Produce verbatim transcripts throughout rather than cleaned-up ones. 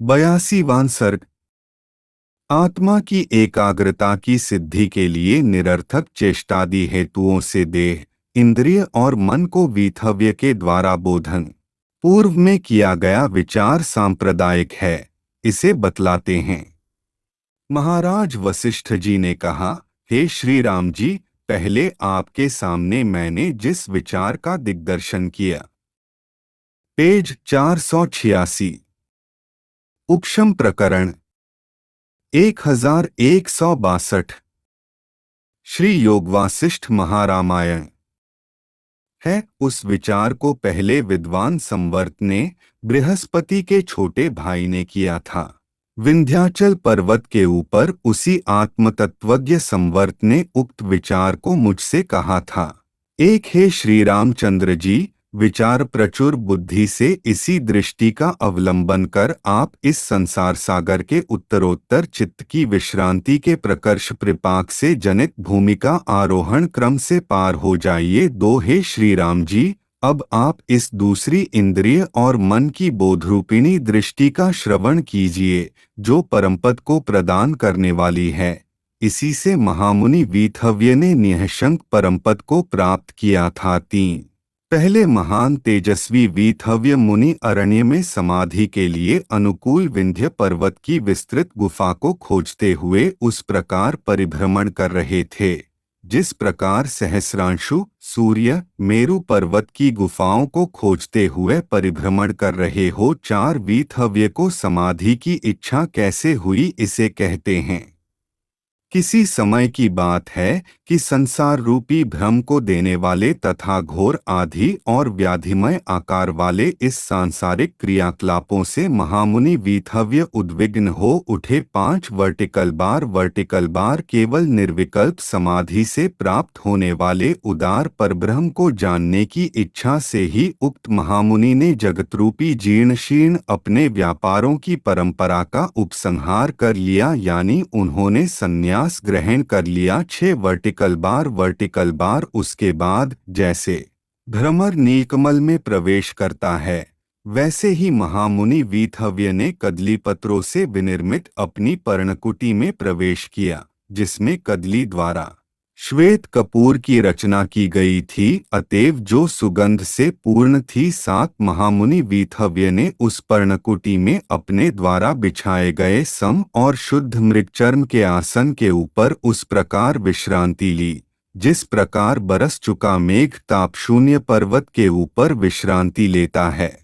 बयासीवां सर्ग। आत्मा की एकाग्रता की सिद्धि के लिए निरर्थक चेष्टादि हेतुओं से देह, इंद्रिय और मन को वीतव्य के द्वारा बोधन पूर्व में किया गया विचार सांप्रदायिक है, इसे बतलाते हैं। महाराज वशिष्ठ जी ने कहा, हे श्री राम जी, पहले आपके सामने मैंने जिस विचार का दिग्दर्शन किया। पेज चार सौ छियासी। उपशम प्रकरण एक हजार एक सौ बासठ। श्री योगवासिष्ठ महारामायण है। उस विचार को पहले विद्वान संवर्त ने बृहस्पति के छोटे भाई ने किया था। विंध्याचल पर्वत के ऊपर उसी आत्मतत्वज्ञ संवर्त ने उक्त विचार को मुझसे कहा था। एक हे श्री रामचंद्र जी, विचार प्रचुर बुद्धि से इसी दृष्टि का अवलंबन कर आप इस संसार सागर के उत्तरोत्तर चित्त की विश्रांति के प्रकर्ष प्रपाक से जनित भूमिका आरोहण क्रम से पार हो जाइए। दो हे श्री राम जी, अब आप इस दूसरी इंद्रिय और मन की बोधरूपिणी दृष्टि का श्रवण कीजिए, जो परमपद को प्रदान करने वाली है। इसी से महामुनि वीतव्य ने निःशंक परमपद को प्राप्त किया था। तीन पहले महान तेजस्वी वीतव्य मुनि अरण्य में समाधि के लिए अनुकूल विंध्य पर्वत की विस्तृत गुफा को खोजते हुए उस प्रकार परिभ्रमण कर रहे थे, जिस प्रकार सहस्रांशु सूर्य मेरु पर्वत की गुफाओं को खोजते हुए परिभ्रमण कर रहे हो। चार वीतव्य को समाधि की इच्छा कैसे हुई, इसे कहते हैं। किसी समय की बात है कि संसार रूपी भ्रम को देने वाले तथा घोर आधि और व्याधिमय आकार वाले इस सांसारिक क्रियाकलापों से महामुनि वीतव्य उद्विग्न हो उठे। पांच वर्टिकल बार वर्टिकल बार केवल निर्विकल्प समाधि से प्राप्त होने वाले उदार परब्रह्म को जानने की इच्छा से ही उक्त महामुनि ने जगतरूपी जीर्ण शीर्ण अपने व्यापारों की परंपरा का उपसंहार कर लिया, यानी उन्होंने संन्यास ग्रहण कर लिया। छह वर्टिकल बार वर्टिकल बार उसके बाद जैसे भ्रमर नीलकमल में प्रवेश करता है, वैसे ही महामुनि वीतव्य ने कदली पत्रों से विनिर्मित अपनी पर्णकुटी में प्रवेश किया, जिसमें कदली द्वारा श्वेत कपूर की रचना की गई थी, अतएव जो सुगंध से पूर्ण थी। सात महामुनि वीतव्य ने उस पर्णकुटी में अपने द्वारा बिछाए गए सम और शुद्ध मृगचर्म के आसन के ऊपर उस प्रकार विश्रांति ली, जिस प्रकार बरस चुका मेघ तापशून्य पर्वत के ऊपर विश्रांति लेता है।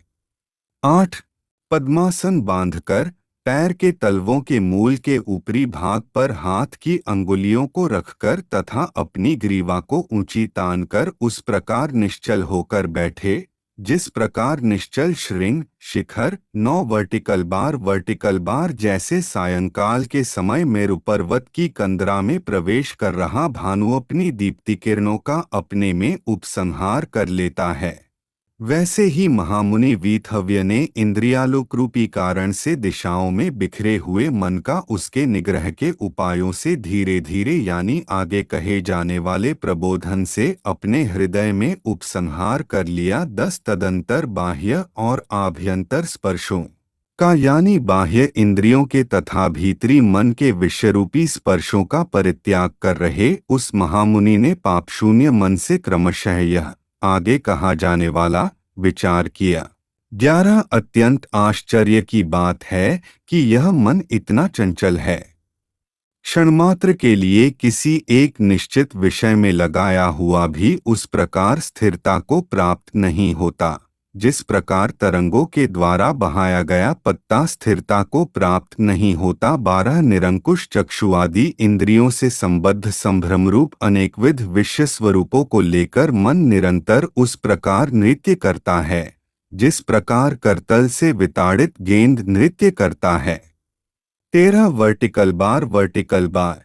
आठ पद्मासन बांधकर पैर के तलवों के मूल के ऊपरी भाग पर हाथ की अंगुलियों को रखकर तथा अपनी ग्रीवा को ऊंची तानकर उस प्रकार निश्चल होकर बैठे, जिस प्रकार निश्चल श्रृंग शिखर नौ वर्टिकल बार वर्टिकल बार जैसे सायंकाल के समय मेरु पर्वत की कंदरा में प्रवेश कर रहा भानु अपनी दीप्ति किरणों का अपने में उपसंहार कर लेता है, वैसे ही महामुनि वीतव्य ने इंद्रियालोक रूपी कारण से दिशाओं में बिखरे हुए मन का उसके निग्रह के उपायों से धीरे धीरे, यानी आगे कहे जाने वाले प्रबोधन से अपने हृदय में उपसंहार कर लिया। दस तदंतर बाह्य और आभ्यंतर स्पर्शों का, यानी बाह्य इंद्रियों के तथा भीतरी मन के विषयरूपी स्पर्शों का परित्याग कर रहे उस महामुनि ने पापशून्य मन से क्रमशः यह आगे कहा जाने वाला विचार किया। ग्यारह अत्यंत आश्चर्य की बात है कि यह मन इतना चंचल है, क्षणमात्र के लिए किसी एक निश्चित विषय में लगाया हुआ भी उस प्रकार स्थिरता को प्राप्त नहीं होता, जिस प्रकार तरंगों के द्वारा बहाया गया पत्ता स्थिरता को प्राप्त नहीं होता। बारह निरंकुश चक्षुआदि इंद्रियों से संबद्ध संभ्रमरूप अनेकविध विषय स्वरूपों को लेकर मन निरंतर उस प्रकार नृत्य करता है, जिस प्रकार करतल से विताड़ित गेंद नृत्य करता है। तेरह वर्टिकल बार वर्टिकल बार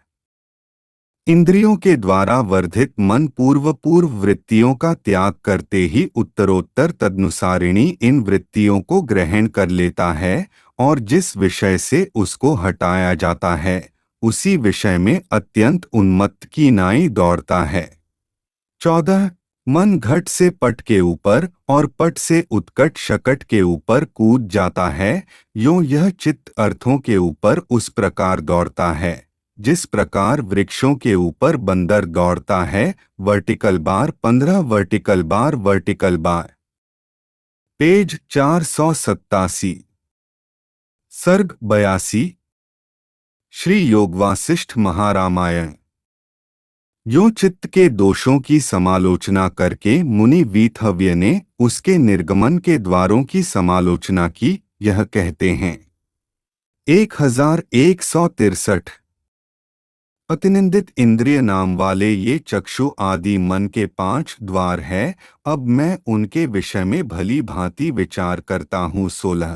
इंद्रियों के द्वारा वर्धित मन पूर्व पूर्व वृत्तियों का त्याग करते ही उत्तरोत्तर तदनुसारिणी इन वृत्तियों को ग्रहण कर लेता है, और जिस विषय से उसको हटाया जाता है उसी विषय में अत्यंत उन्मत्त की नाई दौड़ता है। चौदह मन घट से पट के ऊपर और पट से उत्कट शकट के ऊपर कूद जाता है, यों यह चित्त अर्थों के ऊपर उस प्रकार दौड़ता है जिस प्रकार वृक्षों के ऊपर बंदर दौड़ता है। वर्टिकल बार पंद्रह vertical bar vertical bar page चार सौ सत्तासी। सर्ग बयासी। श्री योग वासिष्ठ महारामायण। यों चित्त के दोषों की समालोचना करके मुनि वीतहव्य ने उसके निर्गमन के द्वारों की समालोचना की। यह कहते हैं एक हजार एक सौ तिरसठ। अतिनिंदित इंद्रिय नाम वाले ये चक्षु आदि मन के पांच द्वार है। अब मैं उनके विषय में भली भांति विचार करता हूँ। सोलह।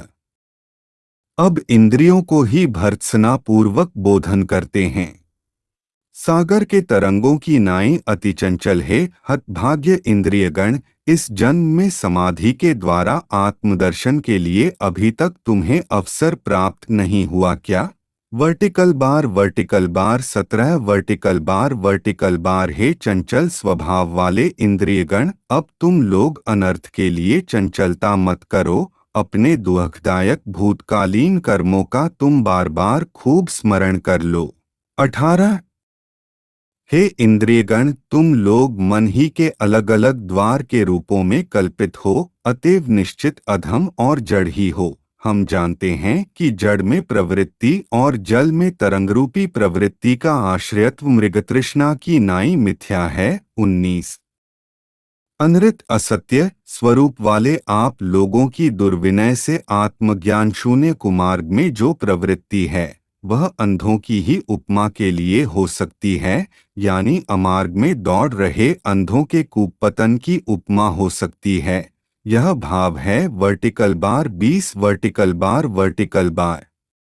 अब इंद्रियों को ही भर्त्सना पूर्वक बोधन करते हैं। सागर के तरंगों की नाई अति चंचल है। हतभाग्य इंद्रियगण, इस जन्म में समाधि के द्वारा आत्मदर्शन के लिए अभी तक तुम्हें अवसर प्राप्त नहीं हुआ क्या? वर्टिकल बार वर्टिकल बार सत्रह वर्टिकल बार वर्टिकल बार हे चंचल स्वभाव वाले इंद्रियगण, अब तुम लोग अनर्थ के लिए चंचलता मत करो। अपने दुखदायक भूतकालीन कर्मों का तुम बार बार खूब स्मरण कर लो। अठारह। हे इंद्रियगण, तुम लोग मन ही के अलग अलग द्वार के रूपों में कल्पित हो, अतएव निश्चित अधम और जड़ ही हो। हम जानते हैं कि जड़ में प्रवृत्ति और जल में तरंगरूपी प्रवृत्ति का आश्रयत्व मृगतृष्णा की नाई मिथ्या है। उन्नीस। अनृत असत्य स्वरूप वाले आप लोगों की दुर्विनय से आत्मज्ञान शून्य कुमार्ग में जो प्रवृत्ति है वह अंधों की ही उपमा के लिए हो सकती है, यानी अमार्ग में दौड़ रहे अंधों के कूपपतन की उपमा हो सकती है। यह भाव है वर्टिकल बार बीस वर्टिकल बार वर्टिकल बार।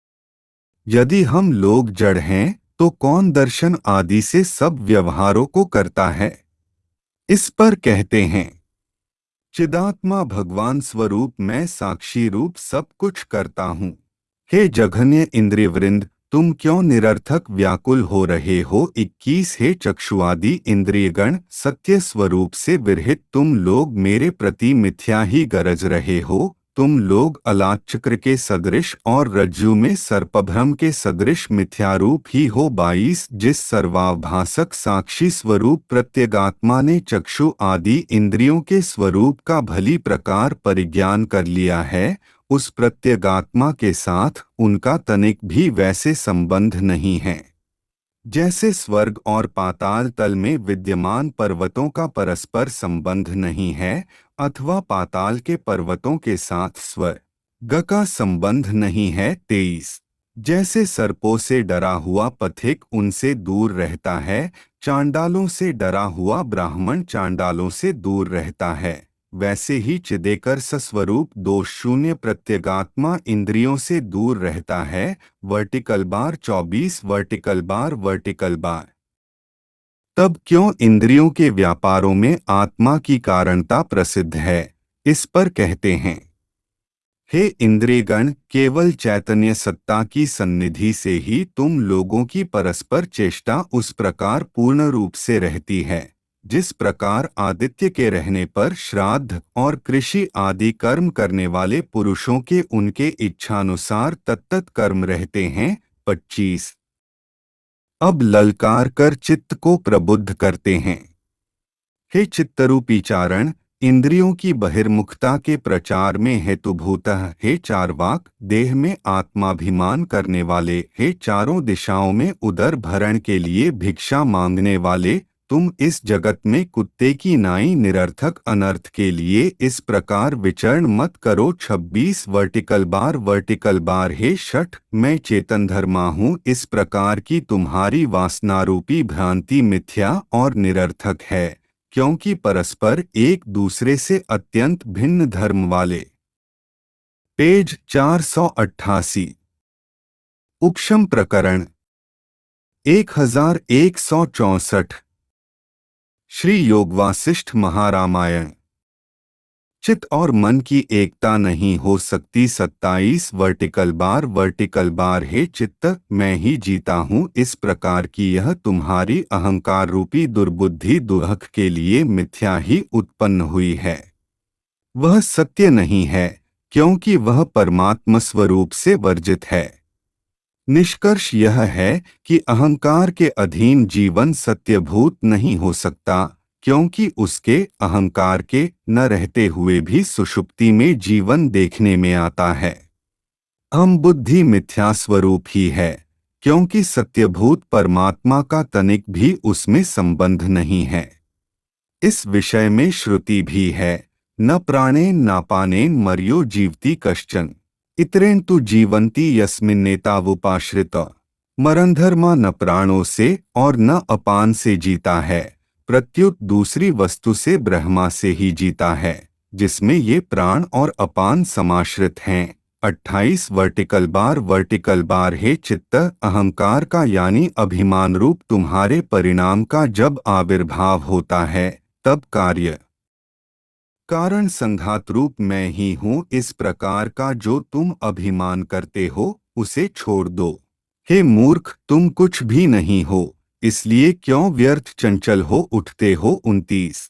यदि हम लोग जड़ हैं तो कौन दर्शन आदि से सब व्यवहारों को करता है? इस पर कहते हैं चिदात्मा भगवान स्वरूप मैं साक्षी रूप सब कुछ करता हूँ। हे जघन्य इंद्रियवृंद, तुम क्यों निरर्थक व्याकुल हो रहे हो? इक्कीस। हे चक्षुआदि इंद्रियगण, सत्य स्वरूप से विरहित तुम लोग मेरे प्रति मिथ्या ही गरज रहे हो। तुम लोग अलाचक्र के सदृश और रज्जु में सर्पभ्रम के सदृश मिथ्यारूप ही हो। बाईस। जिस सर्वाभासक साक्षी स्वरूप प्रत्यगात्मा ने चक्षु आदि इंद्रियों के स्वरूप का भली प्रकार परिज्ञान कर लिया है, उस प्रत्यगात्मा के साथ उनका तनिक भी वैसे संबंध नहीं है जैसे स्वर्ग और पाताल तल में विद्यमान पर्वतों का परस्पर संबंध नहीं है, अथवा पाताल के पर्वतों के साथ स्वर्ग का संबंध नहीं है। तेईस। जैसे सर्पों से डरा हुआ पथिक उनसे दूर रहता है, चांडालों से डरा हुआ ब्राह्मण चांडालों से दूर रहता है, वैसे ही चिदेकर सस्वरूप दोष शून्य प्रत्यगात्मा इंद्रियों से दूर रहता है। वर्टिकल बार चौबीस वर्टिकल बार वर्टिकल बार। तब क्यों इंद्रियों के व्यापारों में आत्मा की कारणता प्रसिद्ध है? इस पर कहते हैं हे इंद्रियगण, केवल चैतन्य सत्ता की सन्निधि से ही तुम लोगों की परस्पर चेष्टा उस प्रकार पूर्ण रूप से रहती है जिस प्रकार आदित्य के रहने पर श्राद्ध और कृषि आदि कर्म करने वाले पुरुषों के उनके इच्छानुसार तत्त कर्म रहते हैं। पच्चीस। अब ललकार कर चित्त को प्रबुद्ध करते हैं। हे चित्तरूपी चारण, इंद्रियों की बहिर्मुखता के प्रचार में हेतुभूतः हे चारवाक, देह में आत्माभिमान करने वाले, हे चारों दिशाओं में उदर भरण के लिए भिक्षा मांगने वाले, तुम इस जगत में कुत्ते की नाई निरर्थक अनर्थ के लिए इस प्रकार विचरण मत करो। छब्बीस वर्टिकल बार वर्टिकल बार। हे शठ, मैं चेतन धर्मा हूँ, इस प्रकार की तुम्हारी वासनारूपी भ्रांति मिथ्या और निरर्थक है, क्योंकि परस्पर एक दूसरे से अत्यंत भिन्न धर्म वाले। पेज चार सौ अट्ठासी। उपशम प्रकरण एक हजार एक सौ चौसठ। श्री योग वासिष्ठ महारामायण। चित्त और मन की एकता नहीं हो सकती। सत्ताईस वर्टिकल बार वर्टिकल बार हे चित्त, मैं ही जीता हूँ। इस प्रकार की यह तुम्हारी अहंकार रूपी दुर्बुद्धि दुहक के लिए मिथ्या ही उत्पन्न हुई है। वह सत्य नहीं है, क्योंकि वह परमात्मा स्वरूप से वर्जित है। निष्कर्ष यह है कि अहंकार के अधीन जीवन सत्यभूत नहीं हो सकता, क्योंकि उसके अहंकार के न रहते हुए भी सुषुप्ति में जीवन देखने में आता है। हम बुद्धि मिथ्या स्वरूप ही है, क्योंकि सत्यभूत परमात्मा का तनिक भी उसमें संबंध नहीं है। इस विषय में श्रुति भी है, न प्राणेन नापानेन मर्यो जीवति कश्चन इतरेण तु जीवंती यस्मिन्नेतावुपाश्रित। मरणधर्मा न प्राणों से और न अपान से जीता है, प्रत्युत दूसरी वस्तु से ब्रह्मा से ही जीता है, जिसमें ये प्राण और अपान समाश्रित हैं। अट्ठाईस वर्टिकल बार वर्टिकल बार हे चित्त, अहंकार का यानी अभिमान रूप तुम्हारे परिणाम का जब आविर्भाव होता है, तब कार्य कारण संघात रूप मैं ही हूँ। इस प्रकार का जो तुम अभिमान करते हो, उसे छोड़ दो। हे मूर्ख, तुम कुछ भी नहीं हो, इसलिए क्यों व्यर्थ चंचल हो उठते हो। उनतीस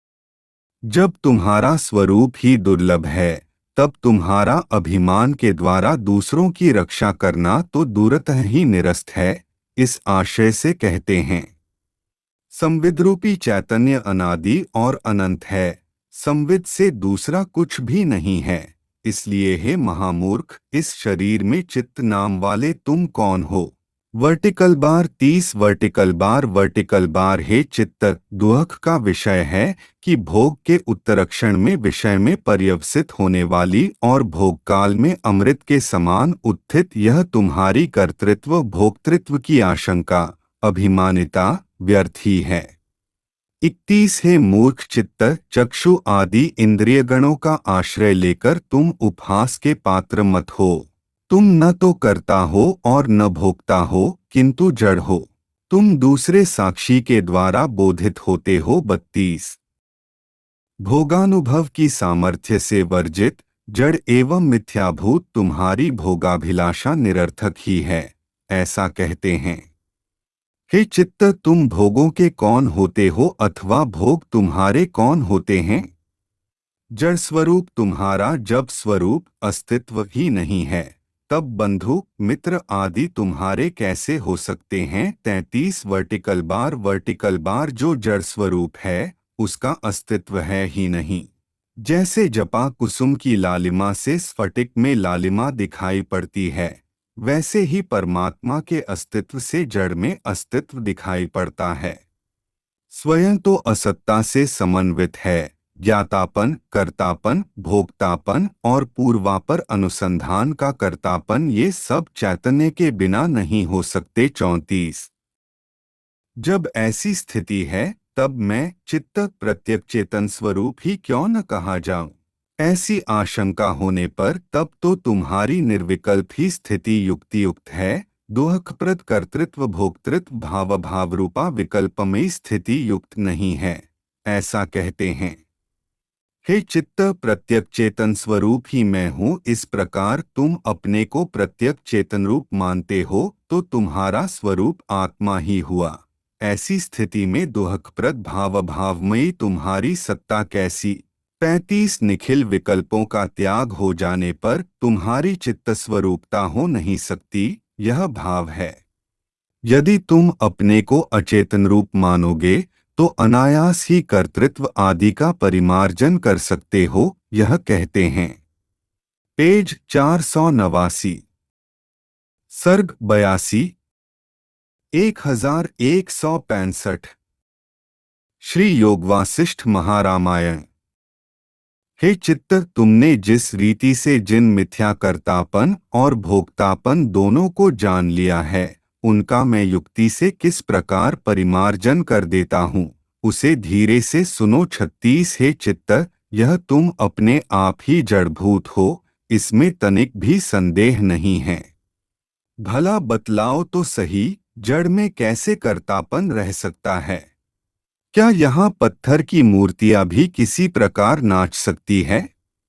जब तुम्हारा स्वरूप ही दुर्लभ है, तब तुम्हारा अभिमान के द्वारा दूसरों की रक्षा करना तो दूरतः ही निरस्त है। इस आशय से कहते हैं, संविद्रूपी चैतन्य अनादि और अनंत है, संविद से दूसरा कुछ भी नहीं है। इसलिए हे महामूर्ख, इस शरीर में चित्त नाम वाले तुम कौन हो। वर्टिकल बार तीस वर्टिकल बार वर्टिकल बार हे चित्त, दुहक का विषय है कि भोग के उत्तरक्षण में विषय में पर्यवसित होने वाली और भोग काल में अमृत के समान उत्थित यह तुम्हारी कर्तृत्व भोक्तृत्व की आशंका अभिमानिता व्यर्थ ही है। इकतीस हे मूर्ख चित्त, चक्षु आदि इंद्रियगणों का आश्रय लेकर तुम उपहास के पात्र मत हो। तुम न तो करता हो और न भोगता हो, किंतु जड़ हो। तुम दूसरे साक्षी के द्वारा बोधित होते हो। बत्तीस भोगानुभव की सामर्थ्य से वर्जित, जड़ एवं मिथ्याभूत तुम्हारी भोगाभिलाषा निरर्थक ही है, ऐसा कहते हैं। हे चित्त, तुम भोगों के कौन होते हो अथवा भोग तुम्हारे कौन होते हैं। जड़ स्वरूप तुम्हारा जब स्वरूप अस्तित्व ही नहीं है, तब बंधु मित्र आदि तुम्हारे कैसे हो सकते हैं। तैंतीस वर्टिकल बार वर्टिकल बार जो जड़ स्वरूप है, उसका अस्तित्व है ही नहीं। जैसे जपा कुसुम की लालिमा से स्फटिक में लालिमा दिखाई पड़ती है, वैसे ही परमात्मा के अस्तित्व से जड़ में अस्तित्व दिखाई पड़ता है। स्वयं तो असत्ता से समन्वित है। ज्ञातापन, कर्तापन, भोक्तापन और पूर्वापर अनुसंधान का कर्तापन, ये सब चैतन्य के बिना नहीं हो सकते। चौंतीस जब ऐसी स्थिति है, तब मैं चित्त प्रत्यक चेतन स्वरूप ही क्यों न कहा जाऊं। ऐसी आशंका होने पर तब तो तुम्हारी निर्विकल्प ही स्थिति युक्तियुक्त है। दुहकप्रद कर्तृत्व भोक्तृत्व भाव भाव रूपा विकल्पमयी स्थिति युक्त नहीं है, ऐसा कहते हैं। हे चित्त, प्रत्यक चेतन स्वरूप ही मैं हूँ। इस प्रकार तुम अपने को प्रत्यक चेतन रूप मानते हो, तो तुम्हारा स्वरूप आत्मा ही हुआ। ऐसी स्थिति में दुहकप्रद भाव भावमयी तुम्हारी सत्ता कैसी। पैंतीस निखिल विकल्पों का त्याग हो जाने पर तुम्हारी चित्त स्वरूपता हो नहीं सकती, यह भाव है। यदि तुम अपने को अचेतन रूप मानोगे, तो अनायास ही कर्तृत्व आदि का परिमार्जन कर सकते हो, यह कहते हैं। पेज चार सौ नवासी। सर्ग बयासी एक हजार एक सौ पैंसठ। श्री योग वासिष्ठ महारामायण। हे चित्त, तुमने जिस रीति से जिन मिथ्याकर्तापन और भोक्तापन दोनों को जान लिया है, उनका मैं युक्ति से किस प्रकार परिमार्जन कर देता हूँ, उसे धीरे से सुनो। छत्तीस हे चित्त, यह तुम अपने आप ही जड़भूत हो, इसमें तनिक भी संदेह नहीं है। भला बतलाओ तो सही, जड़ में कैसे कर्तापन रह सकता है। क्या यहाँ पत्थर की मूर्तियां भी किसी प्रकार नाच सकती है?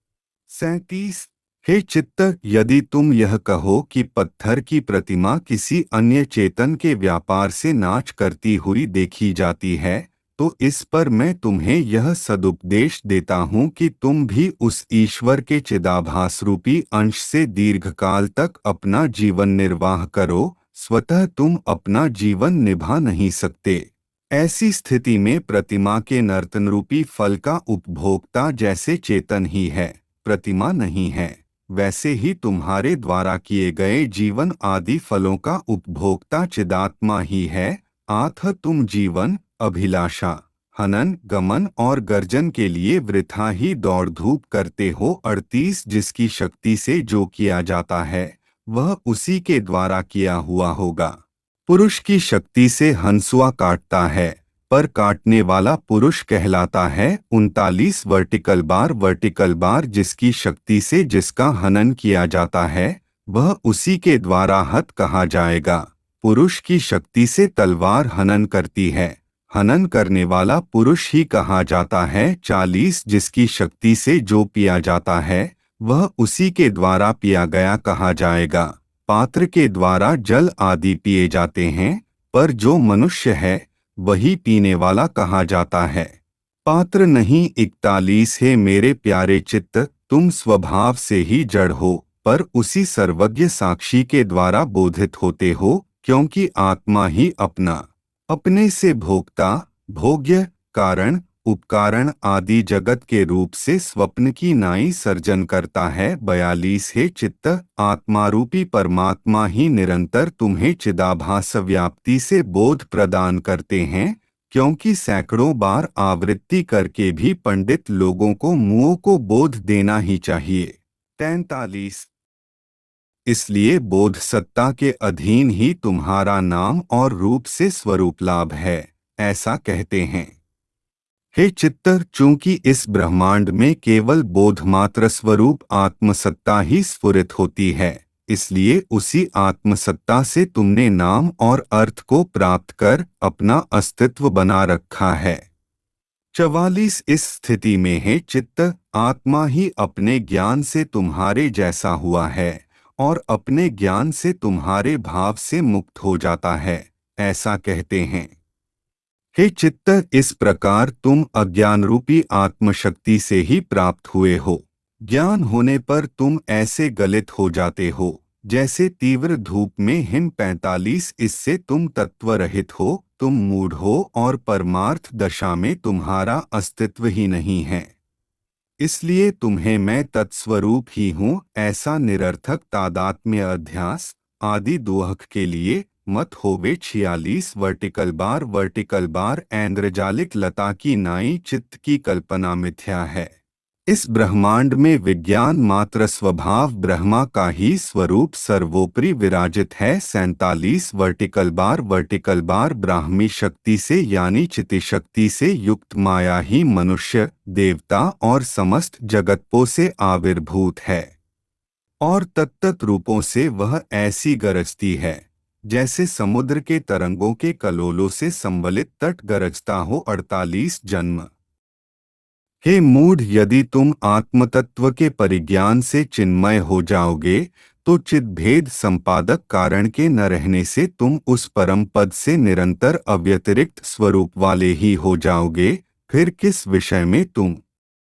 सैंतीस। हे चित्त, यदि तुम यह कहो कि पत्थर की प्रतिमा किसी अन्य चेतन के व्यापार से नाच करती हुई देखी जाती है, तो इस पर मैं तुम्हें यह सदुपदेश देता हूँ कि तुम भी उस ईश्वर के चिदाभास रूपी अंश से दीर्घकाल तक अपना जीवन निर्वाह करो। स्वतः तुम अपना जीवन निभा नहीं सकते। ऐसी स्थिति में प्रतिमा के नर्तन रूपी फल का उपभोक्ता जैसे चेतन ही है, प्रतिमा नहीं है, वैसे ही तुम्हारे द्वारा किए गए जीवन आदि फलों का उपभोक्ता चिदात्मा ही है। आथ तुम जीवन, अभिलाषा, हनन, गमन और गर्जन के लिए वृथा ही दौड़ धूप करते हो। अड़तीस जिसकी शक्ति से जो किया जाता है वह उसी के द्वारा किया हुआ होगा। पुरुष की शक्ति से हंसुआ काटता है, पर काटने वाला पुरुष कहलाता है। उनतालीस वर्टिकल बार वर्टिकल बार जिसकी शक्ति से जिसका हनन किया जाता है वह उसी के द्वारा हत कहा जाएगा। पुरुष की शक्ति से तलवार हनन करती है, हनन करने वाला पुरुष ही कहा जाता है। चालीस जिसकी शक्ति से जो पिया जाता है वह उसी के द्वारा पिया गया कहा जाएगा। पात्र के द्वारा जल आदि पिए जाते हैं, पर जो मनुष्य है वही पीने वाला कहा जाता है, पात्र नहीं। इकतालीस है मेरे प्यारे चित्त, तुम स्वभाव से ही जड़ हो, पर उसी सर्वज्ञ साक्षी के द्वारा बोधित होते हो, क्योंकि आत्मा ही अपना अपने से भोक्ता, भोग्य, कारण, उपकारण आदि जगत के रूप से स्वप्न की नाई सर्जन करता है। बयालीस है चित्त, आत्मारूपी परमात्मा ही निरंतर तुम्हें चिदाभास व्याप्ति से बोध प्रदान करते हैं, क्योंकि सैकड़ों बार आवृत्ति करके भी पंडित लोगों को मुओं को बोध देना ही चाहिए। तैंतालीस इसलिए बोध सत्ता के अधीन ही तुम्हारा नाम और रूप से स्वरूप लाभ है, ऐसा कहते हैं। हे चित्त, चूंकि इस ब्रह्मांड में केवल बोधमात्र स्वरूप आत्मसत्ता ही स्फुरित होती है, इसलिए उसी आत्मसत्ता से तुमने नाम और अर्थ को प्राप्त कर अपना अस्तित्व बना रखा है। चवालीस इस स्थिति में है चित्त, आत्मा ही अपने ज्ञान से तुम्हारे जैसा हुआ है और अपने ज्ञान से तुम्हारे भाव से मुक्त हो जाता है, ऐसा कहते हैं। हे चित्त, इस प्रकार तुम अज्ञान रूपी आत्मशक्ति से ही प्राप्त हुए हो। ज्ञान होने पर तुम ऐसे गलित हो जाते हो जैसे तीव्र धूप में हिम। पैंतालीस इससे तुम तत्व रहित हो, तुम मूढ़ हो और परमार्थ दशा में तुम्हारा अस्तित्व ही नहीं है, इसलिए तुम्हें मैं तत्स्वरूप ही हूँ ऐसा निरर्थक तादात्म्य अध्यास आदि दोहक के लिए मत होवे। छियालीस वर्टिकल बार वर्टिकल बार ऐन्द्रजालिक लता की नाई चित्त की कल्पना मिथ्या है। इस ब्रह्मांड में विज्ञान मात्र स्वभाव ब्रह्मा का ही स्वरूप सर्वोपरि विराजित है। सैंतालीस वर्टिकल बार वर्टिकल बार ब्राह्मी शक्ति से यानी चिति शक्ति से युक्त माया ही मनुष्य, देवता और समस्त जगतों से आविर्भूत है और तत्त रूपों से वह ऐसी गरजती है जैसे समुद्र के तरंगों के कलोलों से संवलित तट गरजता हो। अड़तालीस जन्म हे मूढ़, यदि तुम आत्मतत्व के परिज्ञान से चिन्मय हो जाओगे तो चिद्भेद संपादक कारण के न रहने से तुम उस परम पद से निरंतर अव्यतिरिक्त स्वरूप वाले ही हो जाओगे। फिर किस विषय में तुम।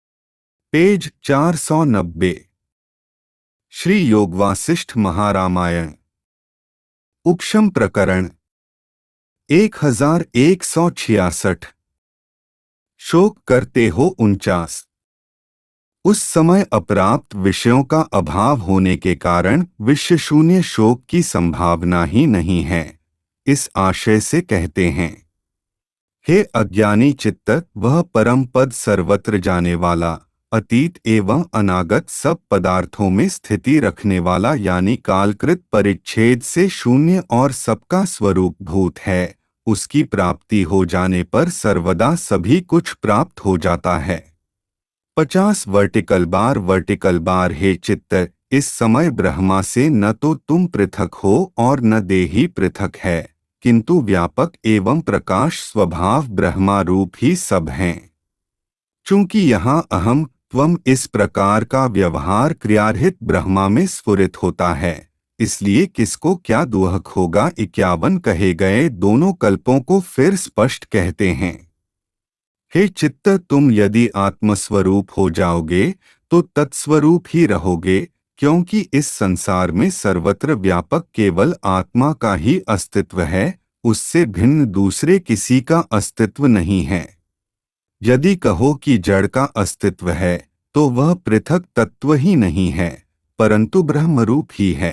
पेज चार सौ नब्बे श्री योग वासिष्ठ महारामायण उपशम प्रकरण एक हजार एक सौ छियासठ शोक करते हो उनचास। उस समय अप्राप्त विषयों का अभाव होने के कारण विश्वशून्य शोक की संभावना ही नहीं है, इस आशय से कहते हैं। हे अज्ञानी चित्त, वह परम पद सर्वत्र जाने वाला, अतीत एवं अनागत सब पदार्थों में स्थिति रखने वाला यानी कालकृत परिच्छेद से शून्य और सबका स्वरूप भूत है, उसकी प्राप्ति हो जाने पर सर्वदा सभी कुछ प्राप्त हो जाता है। पचास वर्टिकल बार वर्टिकल बार हे चित्त, इस समय ब्रह्मा से न तो तुम पृथक हो और न देही पृथक है, किंतु व्यापक एवं प्रकाश स्वभाव ब्रह्मा रूप ही सब हैं। चूंकि यहाँ अहम त्वम इस प्रकार का व्यवहार क्रियारहित ब्रह्मा में स्फुरित होता है, इसलिए किसको क्या दुहक होगा इक्यावन कहे गए दोनों कल्पों को फिर स्पष्ट कहते हैं। हे चित्त, तुम यदि आत्मस्वरूप हो जाओगे तो तत्स्वरूप ही रहोगे, क्योंकि इस संसार में सर्वत्र व्यापक केवल आत्मा का ही अस्तित्व है, उससे भिन्न दूसरे किसी का अस्तित्व नहीं है। यदि कहो कि जड़ का अस्तित्व है तो वह पृथक तत्व ही नहीं है, परंतु ब्रह्मरूप ही है।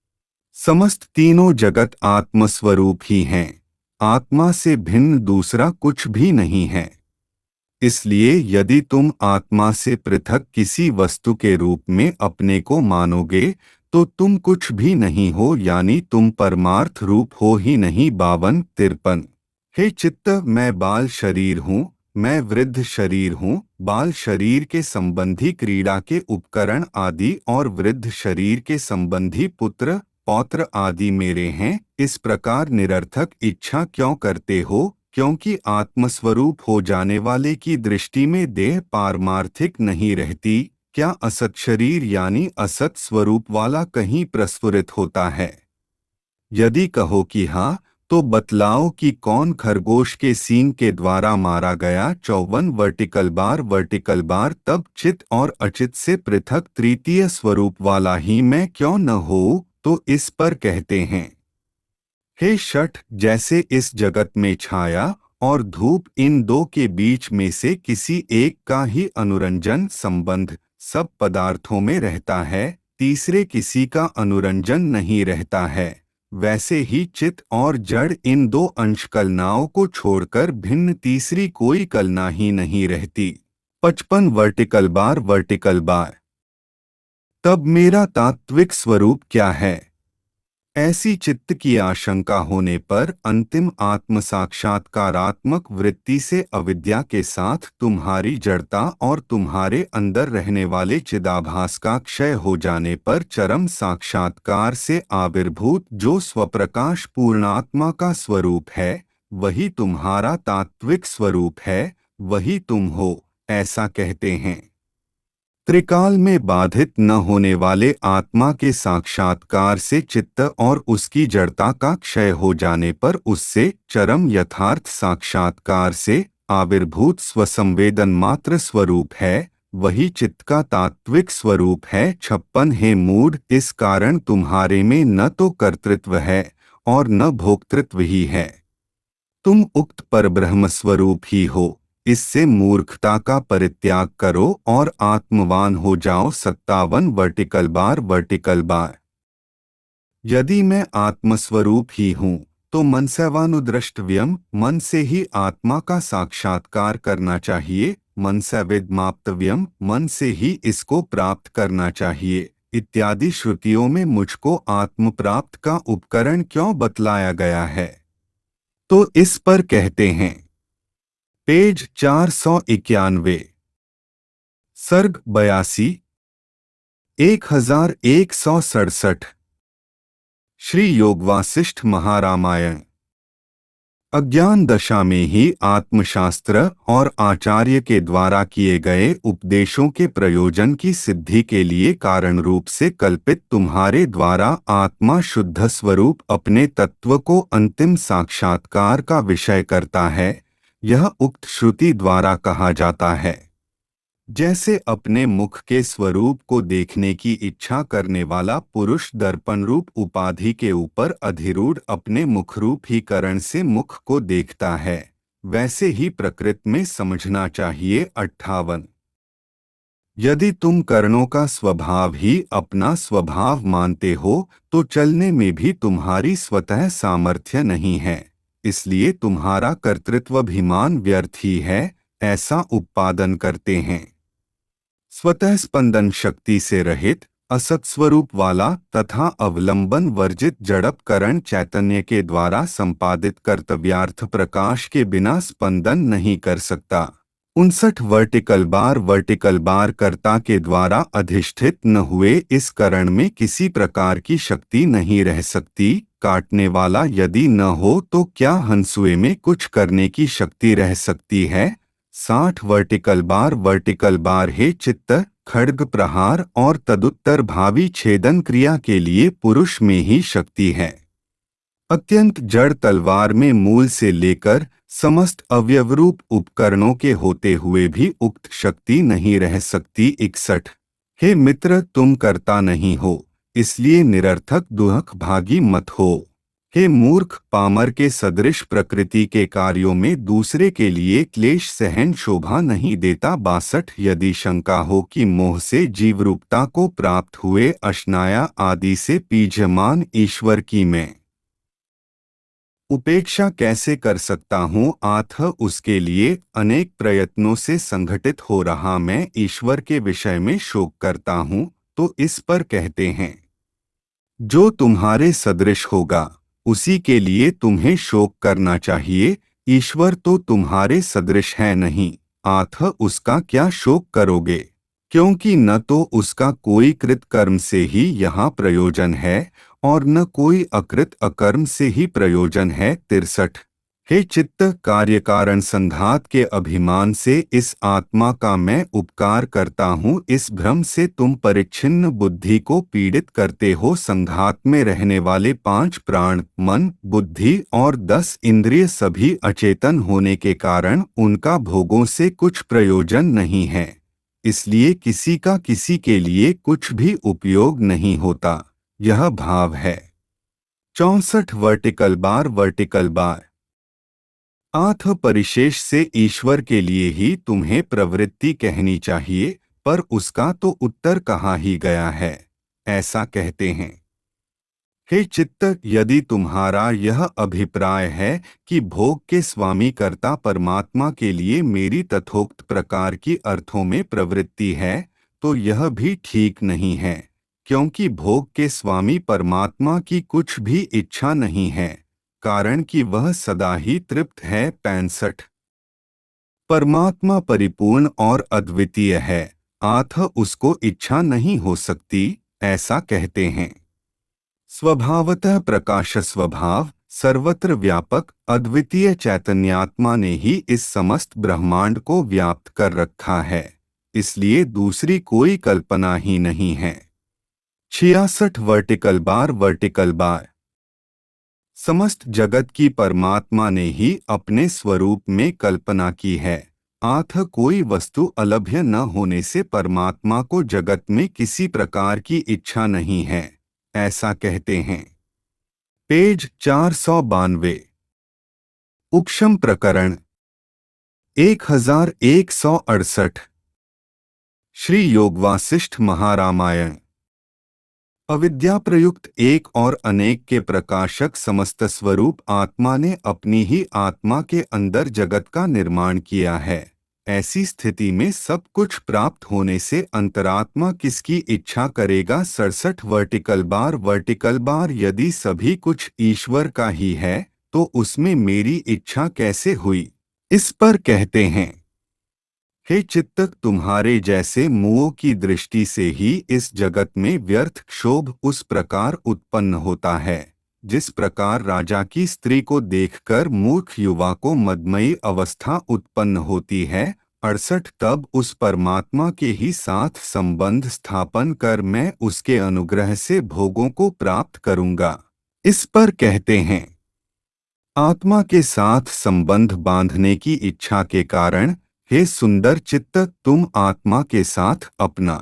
समस्त तीनों जगत आत्मस्वरूप ही हैं, आत्मा से भिन्न दूसरा कुछ भी नहीं है। इसलिए यदि तुम आत्मा से पृथक किसी वस्तु के रूप में अपने को मानोगे तो तुम कुछ भी नहीं हो, यानी तुम परमार्थ रूप हो ही नहीं। बावन तिरपन हे चित्त, मैं बाल शरीर हूँ, मैं वृद्ध शरीर हूँ। बाल शरीर के संबंधी क्रीड़ा के उपकरण आदि और वृद्ध शरीर के संबंधी पुत्र पौत्र आदि मेरे हैं। इस प्रकार निरर्थक इच्छा क्यों करते हो? क्योंकि आत्मस्वरूप हो जाने वाले की दृष्टि में देह पारमार्थिक नहीं रहती। क्या असत शरीर यानी असत स्वरूप वाला कहीं प्रस्फुरित होता है? यदि कहो कि हाँ, तो बतलाओ कि कौन खरगोश के सींग के द्वारा मारा गया। चौवन वर्टिकल बार वर्टिकल बार तब चित और अचित से पृथक तृतीय स्वरूप वाला ही मैं क्यों न हो? तो इस पर कहते हैं, हे शठ, जैसे इस जगत में छाया और धूप इन दो के बीच में से किसी एक का ही अनुरंजन संबंध सब पदार्थों में रहता है, तीसरे किसी का अनुरंजन नहीं रहता है, वैसे ही चित और जड़ इन दो अंश कलनाओं को छोड़कर भिन्न तीसरी कोई कलना ही नहीं रहती। पचपन वर्टिकल बार वर्टिकल बार तब मेरा तात्विक स्वरूप क्या है? ऐसी चित्त की आशंका होने पर अंतिम आत्म साक्षात्कारात्मक वृत्ति से अविद्या के साथ तुम्हारी जड़ता और तुम्हारे अंदर रहने वाले चिदाभास का क्षय हो जाने पर चरम साक्षात्कार से आविर्भूत जो स्वप्रकाश पूर्णात्मा का स्वरूप है, वही तुम्हारा तात्विक स्वरूप है, वही तुम हो, ऐसा कहते हैं। त्रिकाल में बाधित न होने वाले आत्मा के साक्षात्कार से चित्त और उसकी जड़ता का क्षय हो जाने पर उससे चरम यथार्थ साक्षात्कार से आविर्भूत स्वसंवेदन मात्र स्वरूप है, वही चित्त का तात्विक स्वरूप है। छप्पन हे मूढ़, इस कारण तुम्हारे में न तो कर्तृत्व है और न भोक्तृत्व ही है, तुम उक्त परब्रह्म स्वरूप ही हो। इससे मूर्खता का परित्याग करो और आत्मवान हो जाओ। सत्तावन वर्टिकल बार वर्टिकल बार यदि मैं आत्मस्वरूप ही हूँ तो मनसैवानुद्रष्टव्यम, मन से ही आत्मा का साक्षात्कार करना चाहिए। मनसैविद्माप्तव्यम, मन से ही इसको प्राप्त करना चाहिए। इत्यादि श्रुतियों में मुझको आत्म प्राप्त का उपकरण क्यों बतलाया गया है? तो इस पर कहते हैं, पेज चार सौ इक्यानवे, सर्ग बयासी, एक हजार एक सौ सड़सठ। श्री योगवासिष्ठ महारामायण। अज्ञान दशा में ही आत्मशास्त्र और आचार्य के द्वारा किए गए उपदेशों के प्रयोजन की सिद्धि के लिए कारण रूप से कल्पित तुम्हारे द्वारा आत्मा शुद्ध स्वरूप अपने तत्व को अंतिम साक्षात्कार का विषय करता है, यह उक्त श्रुति द्वारा कहा जाता है। जैसे अपने मुख के स्वरूप को देखने की इच्छा करने वाला पुरुष दर्पण रूप उपाधि के ऊपर अधिरूढ़ अपने मुखरूप ही करण से मुख को देखता है, वैसे ही प्रकृति में समझना चाहिए। अट्ठावन यदि तुम कर्णों का स्वभाव ही अपना स्वभाव मानते हो तो चलने में भी तुम्हारी स्वतः सामर्थ्य नहीं है, इसलिए तुम्हारा कर्तृत्वाभिमान व्यर्थ ही है, ऐसा उत्पादन करते हैं। स्वतः स्पंदन शक्ति से रहित असत स्वरूप वाला तथा अवलंबन वर्जित जड़प करण चैतन्य के द्वारा संपादित कर्तव्यार्थ प्रकाश के बिना स्पंदन नहीं कर सकता। उनसठ वर्टिकल बार वर्टिकल बार कर्ता के द्वारा अधिष्ठित न हुए इस करण में किसी प्रकार की शक्ति नहीं रह सकती, काटने वाला यदि न हो तो क्या हंसुए में कुछ करने की शक्ति रह सकती है? साठ वर्टिकल बार वर्टिकल बार हे चित्त, खड्ग प्रहार और तदुत्तर भावी छेदन क्रिया के लिए पुरुष में ही शक्ति है। अत्यंत जड़ तलवार में मूल से लेकर समस्त अवयवरूप उपकरणों के होते हुए भी उक्त शक्ति नहीं रह सकती। इकसठ हे मित्र, तुम करता नहीं हो, इसलिए निरर्थक दुख भागी मत हो। हे मूर्ख, पामर के सदृश प्रकृति के कार्यों में दूसरे के लिए क्लेश सहन शोभा नहीं देता। बासठ यदि शंका हो कि मोह से जीवरूपता को प्राप्त हुए अशनाया आदि से पीजमान ईश्वर की मैं उपेक्षा कैसे कर सकता हूँ, आथ उसके लिए अनेक प्रयत्नों से संघटित हो रहा मैं ईश्वर के विषय में शोक करता हूँ, तो इस पर कहते हैं जो तुम्हारे सदृश होगा उसी के लिए तुम्हें शोक करना चाहिए। ईश्वर तो तुम्हारे सदृश है नहीं, आथ उसका क्या शोक करोगे, क्योंकि न तो उसका कोई कृत कर्म से ही यहाँ प्रयोजन है और न कोई अकृत अकर्म से ही प्रयोजन है। तिरसठ हे चित्त, कार्य कारण संघात के अभिमान से इस आत्मा का मैं उपकार करता हूँ, इस भ्रम से तुम परिच्छिन्न बुद्धि को पीड़ित करते हो। संघात में रहने वाले पांच प्राण, मन, बुद्धि और दस इंद्रिय सभी अचेतन होने के कारण उनका भोगों से कुछ प्रयोजन नहीं है, इसलिए किसी का किसी के लिए कुछ भी उपयोग नहीं होता, यह भाव है। चौसठ वर्टिकल बार वर्टिकल बार आठ परिशेष से ईश्वर के लिए ही तुम्हें प्रवृत्ति कहनी चाहिए, पर उसका तो उत्तर कहा ही गया है, ऐसा कहते हैं। हे चित्त, यदि तुम्हारा यह अभिप्राय है कि भोग के स्वामी कर्ता परमात्मा के लिए मेरी तथोक्त प्रकार की अर्थों में प्रवृत्ति है, तो यह भी ठीक नहीं है, क्योंकि भोग के स्वामी परमात्मा की कुछ भी इच्छा नहीं है, कारण कि वह सदा ही तृप्त है। पैंसठ परमात्मा परिपूर्ण और अद्वितीय है, आथ उसको इच्छा नहीं हो सकती, ऐसा कहते हैं। स्वभावतः प्रकाश स्वभाव सर्वत्र व्यापक अद्वितीय चैतन्यात्मा ने ही इस समस्त ब्रह्मांड को व्याप्त कर रखा है, इसलिए दूसरी कोई कल्पना ही नहीं है। छियासठ वर्टिकल बार वर्टिकल बार समस्त जगत की परमात्मा ने ही अपने स्वरूप में कल्पना की है, आथ कोई वस्तु अलभ्य न होने से परमात्मा को जगत में किसी प्रकार की इच्छा नहीं है, ऐसा कहते हैं। पेज चार सौ बानवे उपशम प्रकरण एक हजार एक सौ अड़सठ श्री योग वासिष्ठ महारामायण अविद्या प्रयुक्त एक और अनेक के प्रकाशक समस्त स्वरूप आत्मा ने अपनी ही आत्मा के अंदर जगत का निर्माण किया है। ऐसी स्थिति में सब कुछ प्राप्त होने से अंतरात्मा किसकी इच्छा करेगा। सड़सठ वर्टिकल बार वर्टिकल बार यदि सभी कुछ ईश्वर का ही है तो उसमें मेरी इच्छा कैसे हुई, इस पर कहते हैं। हे चित्त, तुम्हारे जैसे मुओं की दृष्टि से ही इस जगत में व्यर्थ क्षोभ उस प्रकार उत्पन्न होता है, जिस प्रकार राजा की स्त्री को देखकर मूर्ख युवा को मदमयी अवस्था उत्पन्न होती है। अड़सठ तब उस परमात्मा के ही साथ संबंध स्थापन कर मैं उसके अनुग्रह से भोगों को प्राप्त करूंगा, इस पर कहते हैं। आत्मा के साथ संबंध बांधने की इच्छा के कारण हे सुंदर चित्त, तुम आत्मा के साथ अपना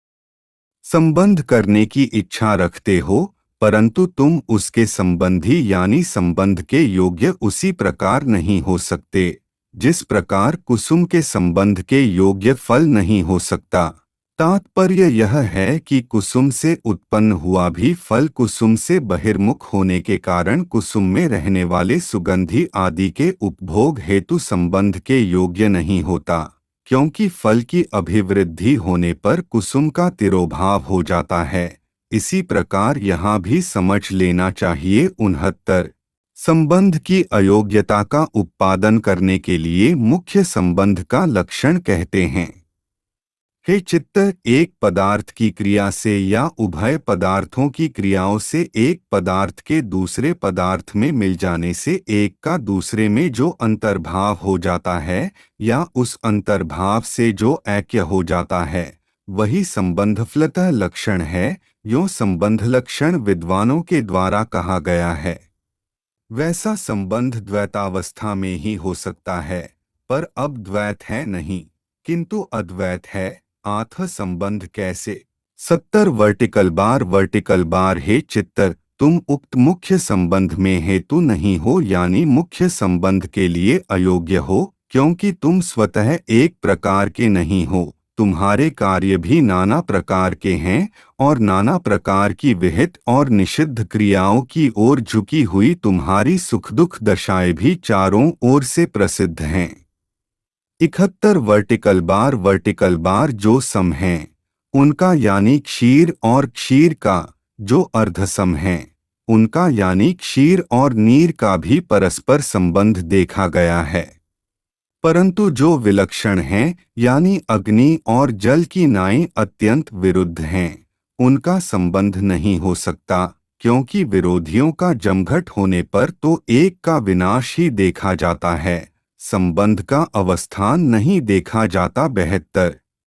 संबंध करने की इच्छा रखते हो, परंतु तुम उसके संबंधी यानी संबंध के योग्य उसी प्रकार नहीं हो सकते जिस प्रकार कुसुम के संबंध के योग्य फल नहीं हो सकता। तात्पर्य यह है कि कुसुम से उत्पन्न हुआ भी फल कुसुम से बहिर्मुख होने के कारण कुसुम में रहने वाले सुगंधी आदि के उपभोग हेतु संबंध के योग्य नहीं होता, क्योंकि फल की अभिवृद्धि होने पर कुसुम का तिरोभाव हो जाता है। इसी प्रकार यहाँ भी समझ लेना चाहिए। उनहत्तर संबंध की अयोग्यता का उत्पादन करने के लिए मुख्य संबंध का लक्षण कहते हैं। हे चित्त, एक पदार्थ की क्रिया से या उभय पदार्थों की क्रियाओं से एक पदार्थ के दूसरे पदार्थ में मिल जाने से एक का दूसरे में जो अंतर्भाव हो जाता है या उस अंतर्भाव से जो ऐक्य हो जाता है, वही संबंधफलतः लक्षण है। यो संबंध लक्षण विद्वानों के द्वारा कहा गया है। वैसा संबंध द्वैतावस्था में ही हो सकता है, पर अब द्वैत है नहीं किंतु अद्वैत है। आथ संबंध कैसे? सत्तर वर्टिकल बार वर्टिकल बार हे चित्तर, तुम उक्त मुख्य संबंध में हेतु नहीं हो, यानी मुख्य संबंध के लिए अयोग्य हो, क्योंकि तुम स्वतः एक प्रकार के नहीं हो। तुम्हारे कार्य भी नाना प्रकार के हैं और नाना प्रकार की विहित और निषिद्ध क्रियाओं की ओर झुकी हुई तुम्हारी सुख दुख दशाएं भी चारों ओर से प्रसिद्ध हैं। इकहत्तर वर्टिकल बार वर्टिकल बार जो सम हैं, उनका यानी क्षीर और क्षीर का, जो अर्धसम हैं, उनका यानी क्षीर और नीर का भी परस्पर संबंध देखा गया है। परंतु जो विलक्षण हैं, यानी अग्नि और जल की नाई अत्यंत विरुद्ध हैं, उनका संबंध नहीं हो सकता, क्योंकि विरोधियों का जमघट होने पर तो एक का विनाश ही देखा जाता है, संबंध का अवस्थान नहीं देखा जाता। बेहतर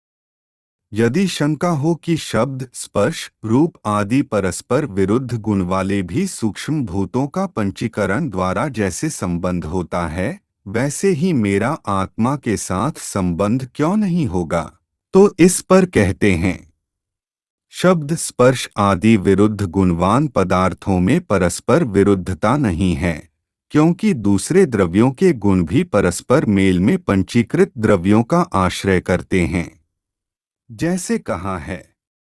यदि शंका हो कि शब्द, स्पर्श, रूप आदि परस्पर विरुद्ध गुण वाले भी सूक्ष्म भूतों का पंचीकरण द्वारा जैसे संबंध होता है, वैसे ही मेरा आत्मा के साथ संबंध क्यों नहीं होगा, तो इस पर कहते हैं, शब्द, स्पर्श आदि विरुद्ध गुणवान पदार्थों में परस्पर विरुद्धता नहीं है, क्योंकि दूसरे द्रव्यों के गुण भी परस्पर मेल में पंचीकृत द्रव्यों का आश्रय करते हैं। जैसे कहा है,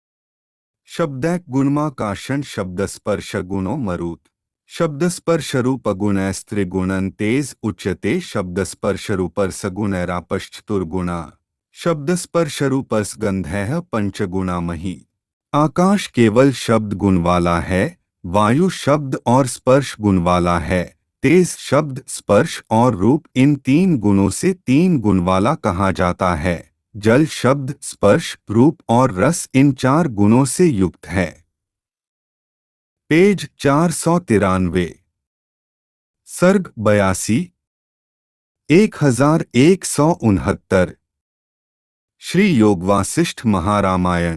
शब्दैक गुणमाकाशन शब्द स्पर्श गुणों मरुत, शब्द स्पर्श रूप गुणस्त्रिगुणन तेज उच्यते, शब्द स्पर्श रूपर्स गुणैरापश्चतुर्गुणा, शब्द स्पर्श रूपर्स गंधैः पंचगुणा मही। आकाश केवल शब्द गुण वाला है, वायु शब्द और स्पर्श गुण वाला है, तेज शब्द, स्पर्श और रूप इन तीन गुणों से तीन गुण वाला कहा जाता है, जल शब्द, स्पर्श, रूप और रस इन चार गुणों से युक्त है। पेज चार सौ तिरानवे। सर्ग बयासी एक हजार एक सौ उनहत्तर। श्री योग वासिष्ठ महारामायण।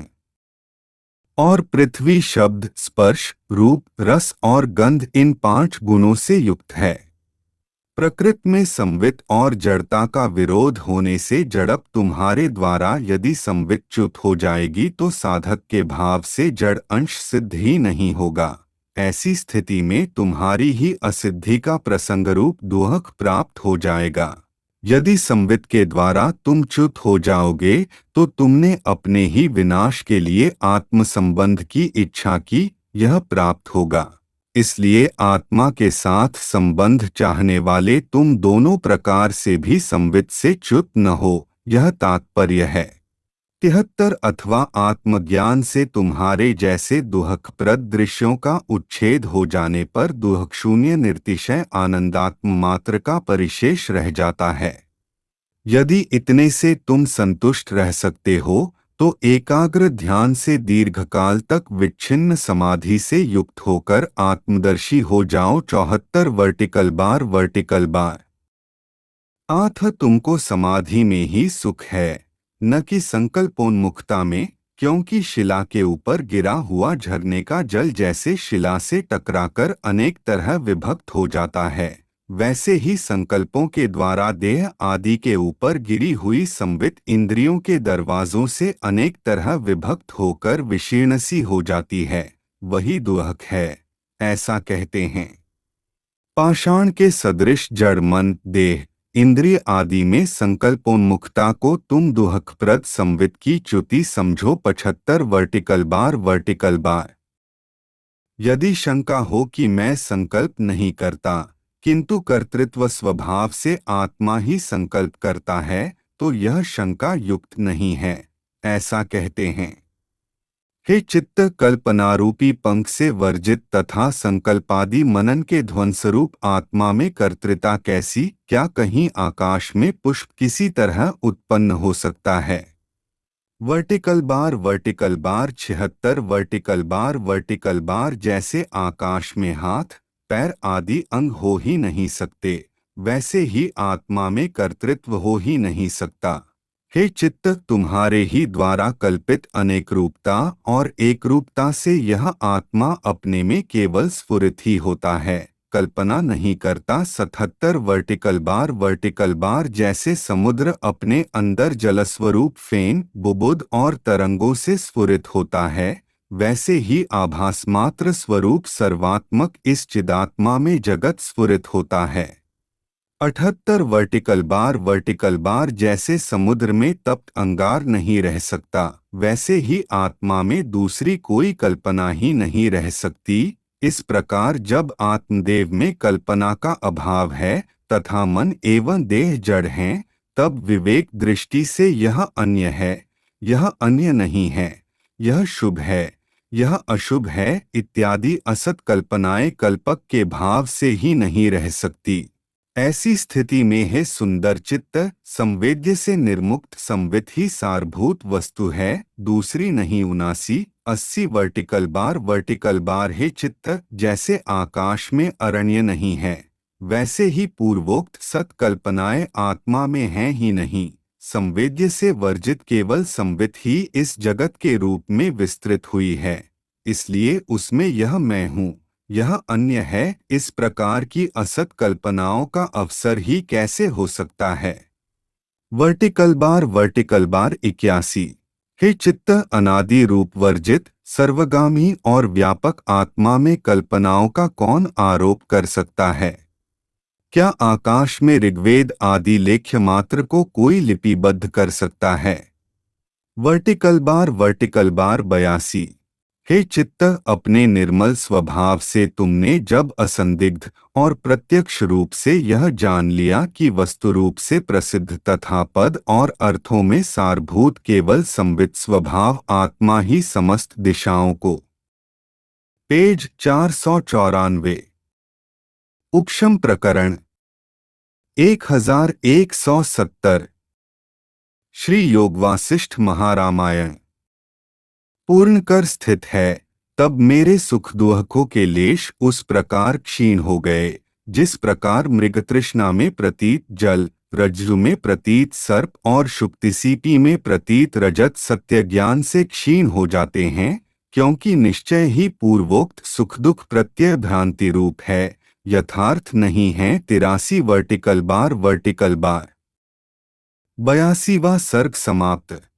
और पृथ्वी शब्द, स्पर्श, रूप, रस और गंध इन पांच गुणों से युक्त है। प्रकृति में संवित और जड़ता का विरोध होने से जड़प तुम्हारे द्वारा यदि संवित च्युत हो जाएगी तो साधक के भाव से जड़ अंश सिद्ध ही नहीं होगा। ऐसी स्थिति में तुम्हारी ही असिद्धि का प्रसंगरूप दुहक प्राप्त हो जाएगा। यदि संवित के द्वारा तुम च्युत हो जाओगे तो तुमने अपने ही विनाश के लिए आत्म संबंध की इच्छा की, यह प्राप्त होगा। इसलिए आत्मा के साथ संबंध चाहने वाले तुम दोनों प्रकार से भी संवित से च्युत न हो, यह तात्पर्य है। तिहत्तर अथवा आत्मज्ञान से तुम्हारे जैसे दुहकप्रद दृश्यों का उच्छेद हो जाने पर दुहक शून्य निर्तिशय आनंदात्म मात्र का परिशेष रह जाता है। यदि इतने से तुम संतुष्ट रह सकते हो तो एकाग्र ध्यान से दीर्घकाल तक विच्छिन्न समाधि से युक्त होकर आत्मदर्शी हो जाओ। चौहत्तर वर्टिकल बार वर्टिकल बार। आथ तुमको समाधि में ही सुख है, न कि संकल्पोन्मुखता में, क्योंकि शिला के ऊपर गिरा हुआ झरने का जल जैसे शिला से टकराकर अनेक तरह विभक्त हो जाता है, वैसे ही संकल्पों के द्वारा देह आदि के ऊपर गिरी हुई संवित इंद्रियों के दरवाजों से अनेक तरह विभक्त होकर विशीर्ण सी हो जाती है, वही दुहक है, ऐसा कहते हैं। पाषाण के सदृश जड़ मन, देह, इंद्रिय आदि में संकल्पोन्मुखता को तुम दुहकप्रद संवित की च्युति समझो। पचहत्तर वर्टिकल बार वर्टिकल बार। यदि शंका हो कि मैं संकल्प नहीं करता किंतु कर्तृत्व स्वभाव से आत्मा ही संकल्प करता है, तो यह शंका युक्त नहीं है, ऐसा कहते हैं। हे चित्त, कल्पनारूपी पंख से वर्जित तथा संकल्पादि मनन के ध्वंसरूप आत्मा में कर्तृता कैसी? क्या कहीं आकाश में पुष्प किसी तरह उत्पन्न हो सकता है? वर्टिकल बार वर्टिकल बार छिहत्तर वर्टिकल बार वर्टिकल बार जैसे आकाश में हाथ पैर आदि अंग हो ही नहीं सकते, वैसे ही आत्मा में कर्तृत्व हो ही नहीं सकता। हे चित्त, तुम्हारे ही द्वारा कल्पित अनेक रूपता और एक रूपता से यह आत्मा अपने में केवल स्फुरित ही होता है, कल्पना नहीं करता। सतहत्तर वर्टिकल बार वर्टिकल बार जैसे समुद्र अपने अंदर जलस्वरूप फेन बुबुद और तरंगों से स्फुरित होता है, वैसे ही आभास मात्र स्वरूप सर्वात्मक इस चिदात्मा में जगत स्फुरित होता है। अठहत्तर वर्टिकल बार वर्टिकल बार जैसे समुद्र में तप्त अंगार नहीं रह सकता, वैसे ही आत्मा में दूसरी कोई कल्पना ही नहीं रह सकती। इस प्रकार जब आत्मदेव में कल्पना का अभाव है तथा मन एवं देह जड़ हैं, तब विवेक दृष्टि से यह अन्य है, यह अन्य नहीं है, यह शुभ है, यह अशुभ है इत्यादि असत कल्पनाएं कल्पक के भाव से ही नहीं रह सकती। ऐसी स्थिति में है सुंदर चित्त संवेद्य से निर्मुक्त संवित ही सारभूत वस्तु है, दूसरी नहीं। उनासी अस्सी वर्टिकल बार वर्टिकल बार है चित्त जैसे आकाश में अरण्य नहीं है, वैसे ही पूर्वोक्त सत कल्पनाएं आत्मा में हैं ही नहीं। संवेद्य से वर्जित केवल संवित ही इस जगत के रूप में विस्तृत हुई है, इसलिए उसमें यह मैं हूँ, यह अन्य है, इस प्रकार की असत कल्पनाओं का अवसर ही कैसे हो सकता है। वर्टिकल बार वर्टिकल बार इक्यासी हे चित्त अनादि रूप वर्जित सर्वगामी और व्यापक आत्मा में कल्पनाओं का कौन आरोप कर सकता है? क्या आकाश में ऋग्वेद आदि लेख्य मात्र को कोई लिपिबद्ध कर सकता है? वर्टिकल बार वर्टिकल बार बयासी हे चित्त अपने निर्मल स्वभाव से तुमने जब असंदिग्ध और प्रत्यक्ष रूप से यह जान लिया कि वस्तु रूप से प्रसिद्ध तथा पद और अर्थों में सारभूत केवल संवित स्वभाव आत्मा ही समस्त दिशाओं को। पेज चार सौ चौरानवे। उपशम प्रकरण एक हजार एक सौ सत्तर। श्री योग वासिष्ठ महारामायण। पूर्ण कर स्थित है, तब मेरे सुख दुखों के लेश उस प्रकार क्षीण हो गए, जिस प्रकार मृग तृष्णा में प्रतीत जल, रज्जु में प्रतीत सर्प और शुक्तिसीपी में प्रतीत रजत सत्य ज्ञान से क्षीण हो जाते हैं, क्योंकि निश्चय ही पूर्वोक्त सुख दुख प्रत्यय भ्रांति रूप है, यथार्थ नहीं है। तिरासी वर्टिकल बार वर्टिकल बार बयासीवां सर्ग समाप्त।